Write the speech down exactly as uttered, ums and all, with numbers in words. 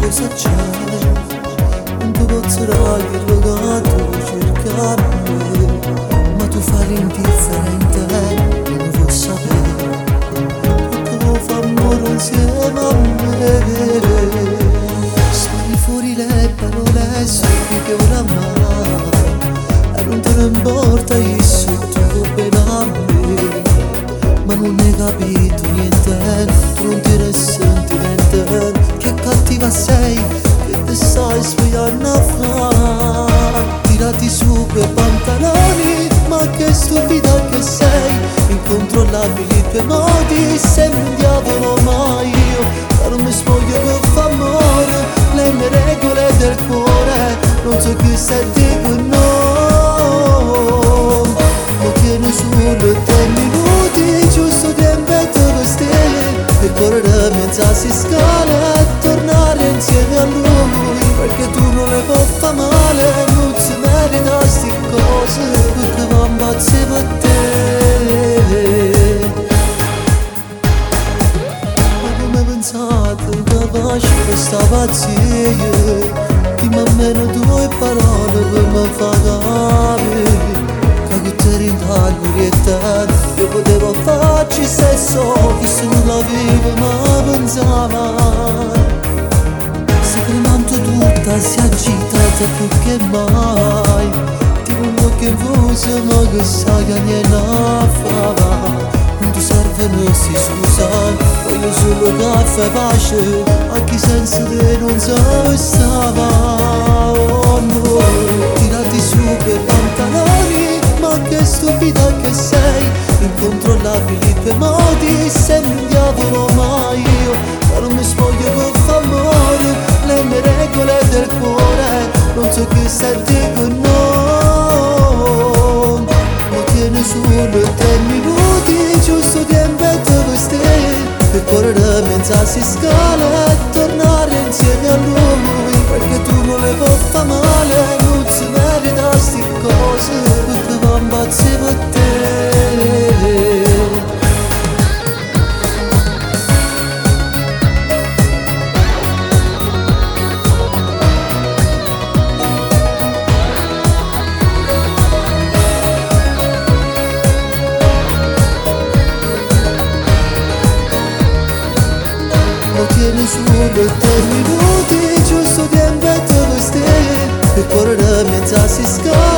cosa c'è, non ti posso dare il rogato cercare, ma tu fai l'indifferente e non vuoi sapere, perché lo fa amore insieme a me. Spari fuori le parole, sai che oramai, e non te ne importa io se tu bene a me, ma non hai capito niente, tu non ti ne senti niente, che cattiva sei, che te stai svegliando a fare. Tirati su quei pantaloni, ma che stupida che sei, incontrollabili i tuoi modi, sembri un diavolo ma io, ma non mi spoglio per far amore, le mie regole del cuore, non so che se dico no, lo tieni solo tre minuti, giusto tempo per vestire, e correre mezza si scala e tornare insieme a lui, perché tu non le puoi fare male, non si merita sti cose, perché va ammazzi per te. Ma come pensate che faccio questa pazzia, dimmi almeno due parole per me far capire che ti ritaglio orientare, io potevo farci stesso, che se non la vivo ma pensava. Se cremando tutta si agitata più che mai, ti voglio che vuoi ma che sai che niente fa. Non ti servono sti scusa, voglio solo caffè e pace, anche senza te non so stava. Oh no, tirati su per pantaloni, ma che stupida che sei, incontrollabili i tuoi modi, sembri un diavolo ma io, ma non mi spoglio per far amore, le mie regole del cuore, non so che se dico no, lo tieni solo tre minuti, giusto tempo per vestire, e correre mezza si scala e tornare insieme a lui, perché tu non le puoi fare male, non si merita sti cose, perché va ammazzi per te. Lo tieni solo tre minuti, giusto tempo per vestire, e correre mezza si scala